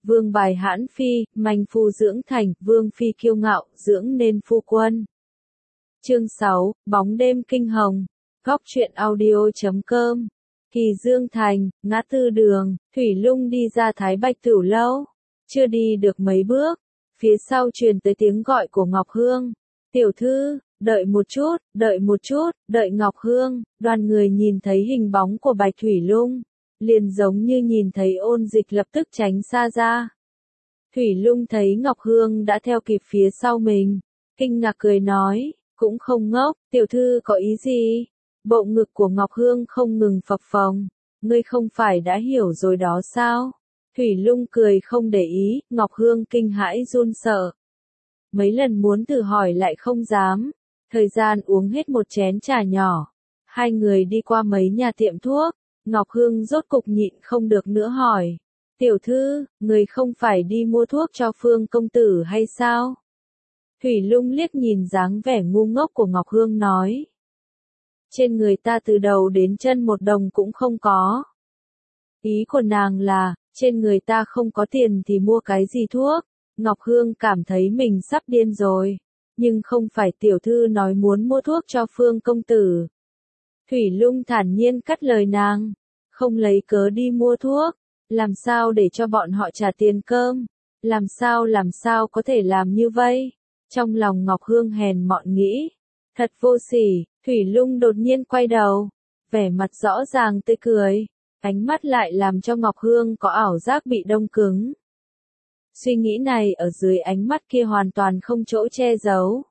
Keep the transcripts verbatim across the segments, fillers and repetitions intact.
vương bài hãn phi, manh phu dưỡng thành, vương phi kiêu ngạo, dưỡng nên phu quân. Chương sáu, bóng đêm kinh hồng. Góc truyện audio chấm com. Kỳ Dương Thành, ngã tư đường, Thủy Lung đi ra Thái Bạch Tửu Lâu. Chưa đi được mấy bước, phía sau truyền tới tiếng gọi của Ngọc Hương. Tiểu thư, đợi một chút, đợi một chút, đợi Ngọc Hương. Đoàn người nhìn thấy hình bóng của Bạch Thủy Lung, liền giống như nhìn thấy Ôn Dịch lập tức tránh xa ra. Thủy Lung thấy Ngọc Hương đã theo kịp phía sau mình, kinh ngạc cười nói, cũng không ngốc, tiểu thư có ý gì? Bộ ngực của Ngọc Hương không ngừng phập phồng, ngươi không phải đã hiểu rồi đó sao? Thủy Lung cười không để ý, Ngọc Hương kinh hãi run sợ. Mấy lần muốn thử hỏi lại không dám, thời gian uống hết một chén trà nhỏ. Hai người đi qua mấy nhà tiệm thuốc, Ngọc Hương rốt cục nhịn không được nữa hỏi. Tiểu thư, người không phải đi mua thuốc cho Phương công tử hay sao? Thủy Lung liếc nhìn dáng vẻ ngu ngốc của Ngọc Hương nói. Trên người ta từ đầu đến chân một đồng cũng không có. Ý của nàng là, trên người ta không có tiền thì mua cái gì thuốc. Ngọc Hương cảm thấy mình sắp điên rồi. Nhưng không phải tiểu thư nói muốn mua thuốc cho Phương công tử. Thủy Lung thản nhiên cắt lời nàng. Không lấy cớ đi mua thuốc. Làm sao để cho bọn họ trả tiền cơm? Làm sao làm sao có thể làm như vậy? Trong lòng Ngọc Hương hèn mọn nghĩ. Thật vô sỉ, Thủy Lung đột nhiên quay đầu. Vẻ mặt rõ ràng tươi cười. Ánh mắt lại làm cho Ngọc Hương có ảo giác bị đông cứng. Suy nghĩ này ở dưới ánh mắt kia hoàn toàn không chỗ che giấu.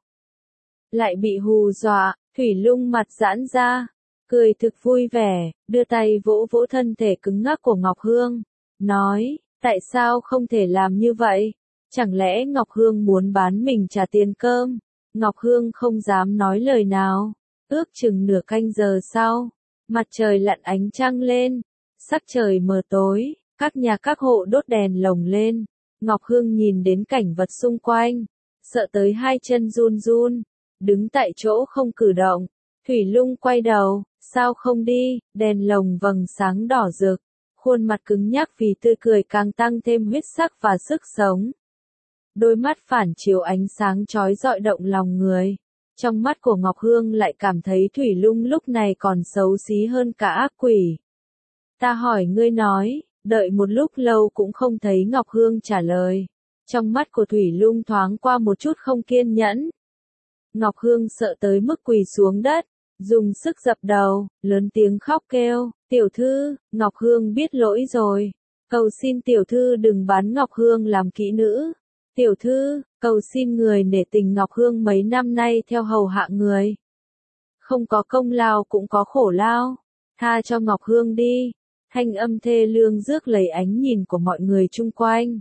Lại bị hù dọa, Thủy Lung mặt giãn ra, cười thực vui vẻ, đưa tay vỗ vỗ thân thể cứng ngắc của Ngọc Hương, nói, tại sao không thể làm như vậy? Chẳng lẽ Ngọc Hương muốn bán mình trả tiền cơm? Ngọc Hương không dám nói lời nào. Ước chừng nửa canh giờ sau, mặt trời lặn ánh trăng lên, sắc trời mờ tối, các nhà các hộ đốt đèn lồng lên. Ngọc Hương nhìn đến cảnh vật xung quanh, sợ tới hai chân run run, đứng tại chỗ không cử động. Thủy Lung quay đầu, sao không đi? Đèn lồng vầng sáng đỏ rực, khuôn mặt cứng nhắc vì tươi cười càng tăng thêm huyết sắc và sức sống. Đôi mắt phản chiếu ánh sáng chói rọi động lòng người. Trong mắt của Ngọc Hương lại cảm thấy Thủy Lung lúc này còn xấu xí hơn cả ác quỷ. Ta hỏi ngươi nói, đợi một lúc lâu cũng không thấy Ngọc Hương trả lời. Trong mắt của Thủy Lung thoáng qua một chút không kiên nhẫn. Ngọc Hương sợ tới mức quỳ xuống đất, dùng sức dập đầu, lớn tiếng khóc kêu, tiểu thư, Ngọc Hương biết lỗi rồi. Cầu xin tiểu thư đừng bán Ngọc Hương làm kỹ nữ. Tiểu thư, cầu xin người nể tình Ngọc Hương mấy năm nay theo hầu hạ người. Không có công lao cũng có khổ lao. Tha cho Ngọc Hương đi. Thanh âm thê lương rước lấy ánh nhìn của mọi người chung quanh.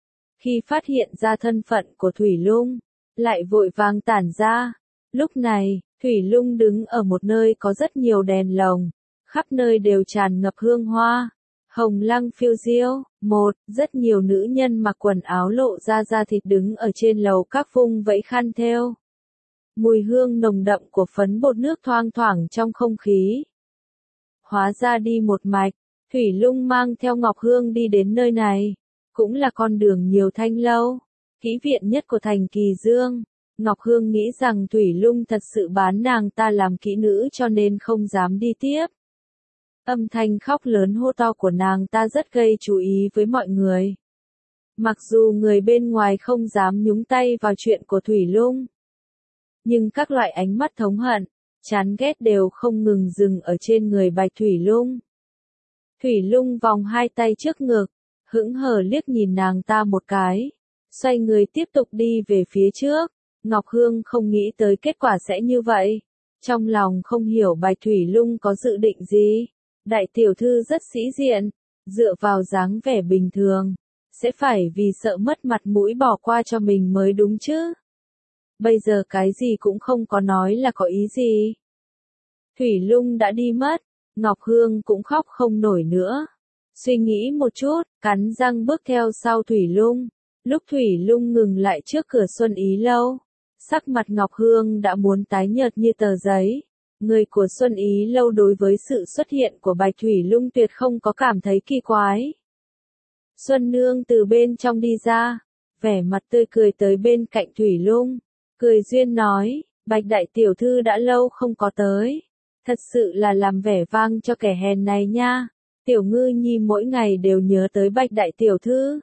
Khi phát hiện ra thân phận của Thủy Lung, lại vội vàng tản ra. Lúc này, Thủy Lung đứng ở một nơi có rất nhiều đèn lồng, khắp nơi đều tràn ngập hương hoa. Hồng lăng phiêu diêu, một, rất nhiều nữ nhân mặc quần áo lộ ra da thịt đứng ở trên lầu các vung vẫy khăn thêu. Mùi hương nồng đậm của phấn bột nước thoang thoảng trong không khí. Hóa ra đi một mạch, Thủy Lung mang theo Ngọc Hương đi đến nơi này, cũng là con đường nhiều thanh lâu, kỹ viện nhất của thành Kỳ Dương. Ngọc Hương nghĩ rằng Thủy Lung thật sự bán nàng ta làm kỹ nữ cho nên không dám đi tiếp. Âm thanh khóc lớn hô to của nàng ta rất gây chú ý với mọi người. Mặc dù người bên ngoài không dám nhúng tay vào chuyện của Thủy Lung, nhưng các loại ánh mắt thống hận, chán ghét đều không ngừng dừng ở trên người Bạch Thủy Lung. Thủy Lung vòng hai tay trước ngực, hững hờ liếc nhìn nàng ta một cái, xoay người tiếp tục đi về phía trước. Ngọc Hương không nghĩ tới kết quả sẽ như vậy. Trong lòng không hiểu Bạch Thủy Lung có dự định gì. Đại tiểu thư rất sĩ diện, dựa vào dáng vẻ bình thường, sẽ phải vì sợ mất mặt mũi bỏ qua cho mình mới đúng chứ. Bây giờ cái gì cũng không có nói là có ý gì. Thủy Lung đã đi mất, Ngọc Hương cũng khóc không nổi nữa. Suy nghĩ một chút, cắn răng bước theo sau Thủy Lung. Lúc Thủy Lung ngừng lại trước cửa Xuân Ý Lâu, sắc mặt Ngọc Hương đã muốn tái nhợt như tờ giấy. Người của Xuân Ý Lâu đối với sự xuất hiện của Bạch Thủy Lung tuyệt không có cảm thấy kỳ quái. Xuân Nương từ bên trong đi ra, vẻ mặt tươi cười tới bên cạnh Thủy Lung, cười duyên nói, Bạch đại tiểu thư đã lâu không có tới, thật sự là làm vẻ vang cho kẻ hèn này nha, tiểu ngư nhi mỗi ngày đều nhớ tới Bạch đại tiểu thư.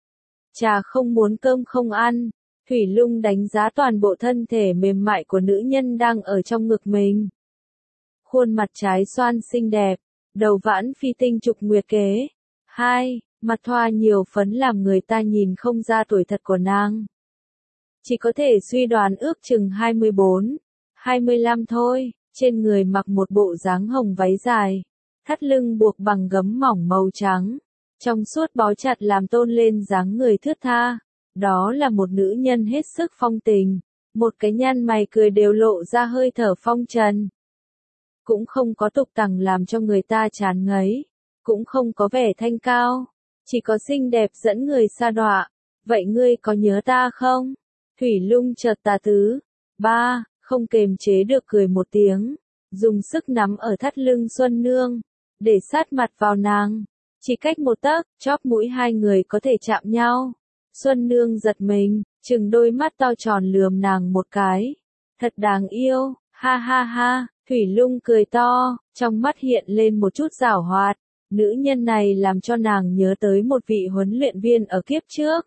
Trà không muốn cơm không ăn, Thủy Lung đánh giá toàn bộ thân thể mềm mại của nữ nhân đang ở trong ngực mình. Khuôn mặt trái xoan xinh đẹp, đầu vãn phi tinh trục nguyệt kế. Hai, mặt thoa nhiều phấn làm người ta nhìn không ra tuổi thật của nàng. Chỉ có thể suy đoán ước chừng hai mươi bốn, hai mươi lăm thôi, trên người mặc một bộ dáng hồng váy dài, thắt lưng buộc bằng gấm mỏng màu trắng, trong suốt bó chặt làm tôn lên dáng người thướt tha. Đó là một nữ nhân hết sức phong tình, một cái nhăn mày cười đều lộ ra hơi thở phong trần. Cũng không có tục tằng làm cho người ta chán ngấy, cũng không có vẻ thanh cao, chỉ có xinh đẹp dẫn người sa đọa. Vậy ngươi có nhớ ta không? Thủy Lung chợt tà tứ. Ba, không kềm chế được cười một tiếng, dùng sức nắm ở thắt lưng Xuân Nương, để sát mặt vào nàng. Chỉ cách một tấc, chóp mũi hai người có thể chạm nhau. Xuân Nương giật mình, trừng đôi mắt to tròn lườm nàng một cái. Thật đáng yêu, ha ha ha, Thủy Lung cười to, trong mắt hiện lên một chút giảo hoạt. Nữ nhân này làm cho nàng nhớ tới một vị huấn luyện viên ở kiếp trước.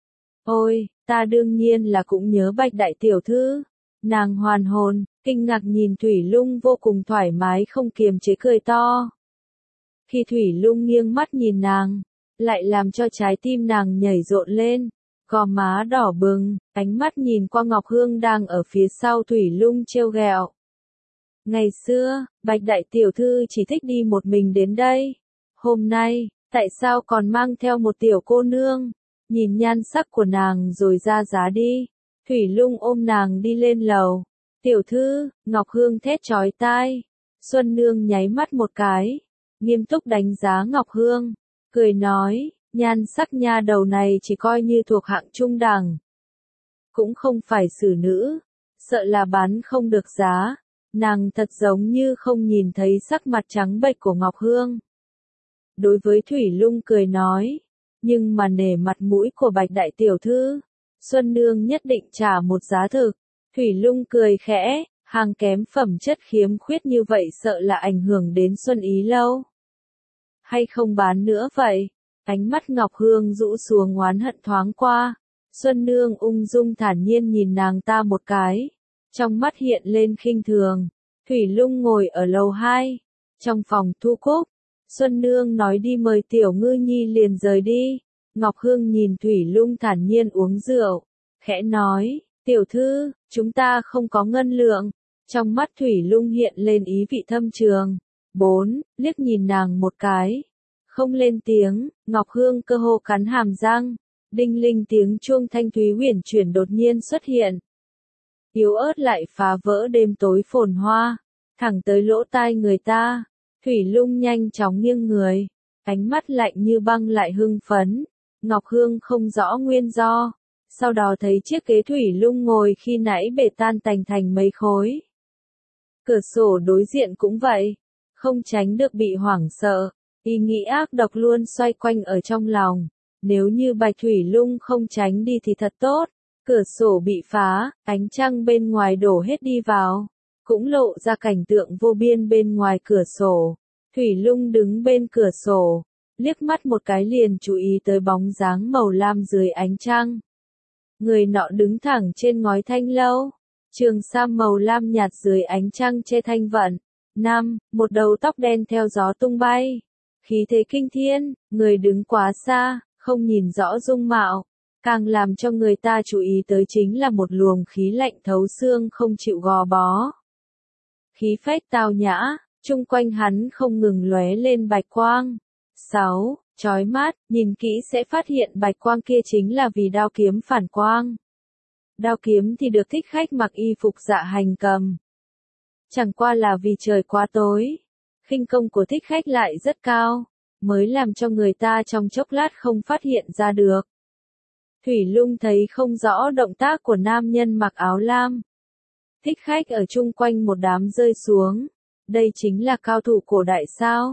Ôi, ta đương nhiên là cũng nhớ Bạch đại tiểu thư. Nàng hoàn hồn, kinh ngạc nhìn Thủy Lung vô cùng thoải mái không kiềm chế cười to. Khi Thủy Lung nghiêng mắt nhìn nàng, lại làm cho trái tim nàng nhảy rộn lên, gò má đỏ bừng, ánh mắt nhìn qua Ngọc Hương đang ở phía sau Thủy Lung trêu ghẹo. Ngày xưa, Bạch đại tiểu thư chỉ thích đi một mình đến đây. Hôm nay, tại sao còn mang theo một tiểu cô nương? Nhìn nhan sắc của nàng rồi ra giá đi. Thủy Lung ôm nàng đi lên lầu. Tiểu thư, Ngọc Hương thét chói tai. Xuân Nương nháy mắt một cái, nghiêm túc đánh giá Ngọc Hương, cười nói, nhan sắc nha đầu này chỉ coi như thuộc hạng trung đẳng. Cũng không phải xử nữ, sợ là bán không được giá. Nàng thật giống như không nhìn thấy sắc mặt trắng bệch của Ngọc Hương. Đối với Thủy Lung cười nói, nhưng mà nể mặt mũi của Bạch đại tiểu thư, Xuân Nương nhất định trả một giá thực. Thủy Lung cười khẽ, hàng kém phẩm chất khiếm khuyết như vậy sợ là ảnh hưởng đến Xuân Ý lâu. Hay không bán nữa vậy? Ánh mắt Ngọc Hương rũ xuống oán hận thoáng qua. Xuân Nương ung dung thản nhiên nhìn nàng ta một cái. Trong mắt hiện lên khinh thường. Thủy Lung ngồi ở lầu hai. Trong phòng thu cúc. Xuân Nương nói đi mời tiểu ngư nhi liền rời đi. Ngọc Hương nhìn Thủy Lung thản nhiên uống rượu. Khẽ nói, tiểu thư, chúng ta không có ngân lượng. Trong mắt Thủy Lung hiện lên ý vị thâm trường. Bốn, liếc nhìn nàng một cái. Không lên tiếng, Ngọc Hương cơ hồ cắn hàm răng. Đinh linh tiếng chuông thanh thúy huyền chuyển đột nhiên xuất hiện. Yếu ớt lại phá vỡ đêm tối phồn hoa. Thẳng tới lỗ tai người ta. Thủy Lung nhanh chóng nghiêng người. Ánh mắt lạnh như băng lại hưng phấn. Ngọc Hương không rõ nguyên do. Sau đó thấy chiếc ghế Thủy Lung ngồi khi nãy bể tan tành thành mấy khối. Cửa sổ đối diện cũng vậy. Không tránh được bị hoảng sợ. Ý nghĩ ác độc luôn xoay quanh ở trong lòng. Nếu như Bạch Thủy Lung không tránh đi thì thật tốt. Cửa sổ bị phá, ánh trăng bên ngoài đổ hết đi vào. Cũng lộ ra cảnh tượng vô biên bên ngoài cửa sổ. Thủy Lung đứng bên cửa sổ. Liếc mắt một cái liền chú ý tới bóng dáng màu lam dưới ánh trăng. Người nọ đứng thẳng trên ngói thanh lâu. Trường sam màu lam nhạt dưới ánh trăng che thanh vận. Năm, một đầu tóc đen theo gió tung bay. Khí thế kinh thiên, người đứng quá xa, không nhìn rõ dung mạo. Càng làm cho người ta chú ý tới chính là một luồng khí lạnh thấu xương không chịu gò bó. Khí phách tao nhã, chung quanh hắn không ngừng lóe lên bạch quang. Sáu, chói mắt, nhìn kỹ sẽ phát hiện bạch quang kia chính là vì đao kiếm phản quang. Đao kiếm thì được thích khách mặc y phục dạ hành cầm. Chẳng qua là vì trời quá tối. Khinh công của thích khách lại rất cao, mới làm cho người ta trong chốc lát không phát hiện ra được. Thủy Lung thấy không rõ động tác của nam nhân mặc áo lam. Thích khách ở chung quanh một đám rơi xuống. Đây chính là cao thủ cổ đại sao?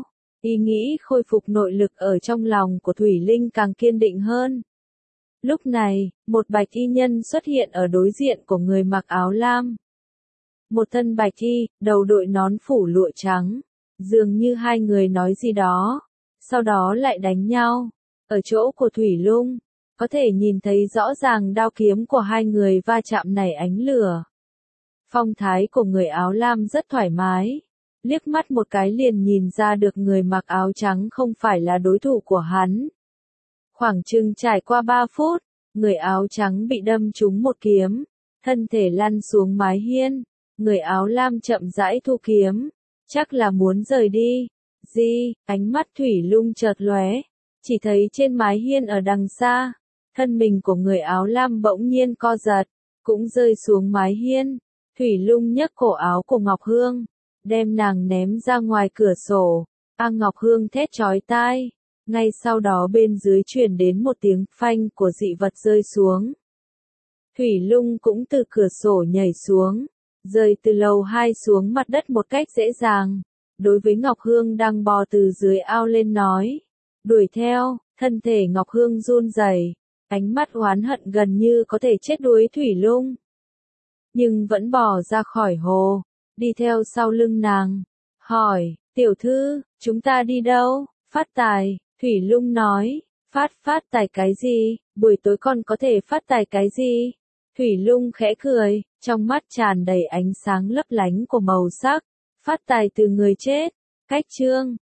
Ý nghĩ khôi phục nội lực ở trong lòng của Thủy Linh càng kiên định hơn. Lúc này, một bạch y nhân xuất hiện ở đối diện của người mặc áo lam. Một thân bạch y, đầu đội nón phủ lụa trắng. Dường như hai người nói gì đó, sau đó lại đánh nhau. Ở chỗ của Thủy Lung, có thể nhìn thấy rõ ràng đao kiếm của hai người va chạm nảy ánh lửa. Phong thái của người áo lam rất thoải mái. Liếc mắt một cái liền nhìn ra được người mặc áo trắng không phải là đối thủ của hắn. Khoảng chừng trải qua ba phút, người áo trắng bị đâm trúng một kiếm, thân thể lăn xuống mái hiên. Người áo lam chậm rãi thu kiếm, chắc là muốn rời đi. Gì? Ánh mắt Thủy Lung chợt lóe, chỉ thấy trên mái hiên ở đằng xa, thân mình của người áo lam bỗng nhiên co giật, cũng rơi xuống mái hiên. Thủy Lung nhấc cổ áo của Ngọc Hương, đem nàng ném ra ngoài cửa sổ. A Ngọc Hương thét chói tai, ngay sau đó bên dưới truyền đến một tiếng phanh của dị vật rơi xuống. Thủy Lung cũng từ cửa sổ nhảy xuống, rơi từ lầu hai xuống mặt đất một cách dễ dàng. Đối với Ngọc Hương đang bò từ dưới ao lên nói, đuổi theo. Thân thể Ngọc Hương run rẩy, ánh mắt oán hận gần như có thể chết đuối Thủy Lung. Nhưng vẫn bò ra khỏi hồ, đi theo sau lưng nàng, hỏi, tiểu thư, chúng ta đi đâu? Phát tài. Thủy Lung nói, phát phát tài cái gì, buổi tối còn có thể phát tài cái gì? Thủy Lung khẽ cười, trong mắt tràn đầy ánh sáng lấp lánh của màu sắc, phát tài từ người chết. Cách chương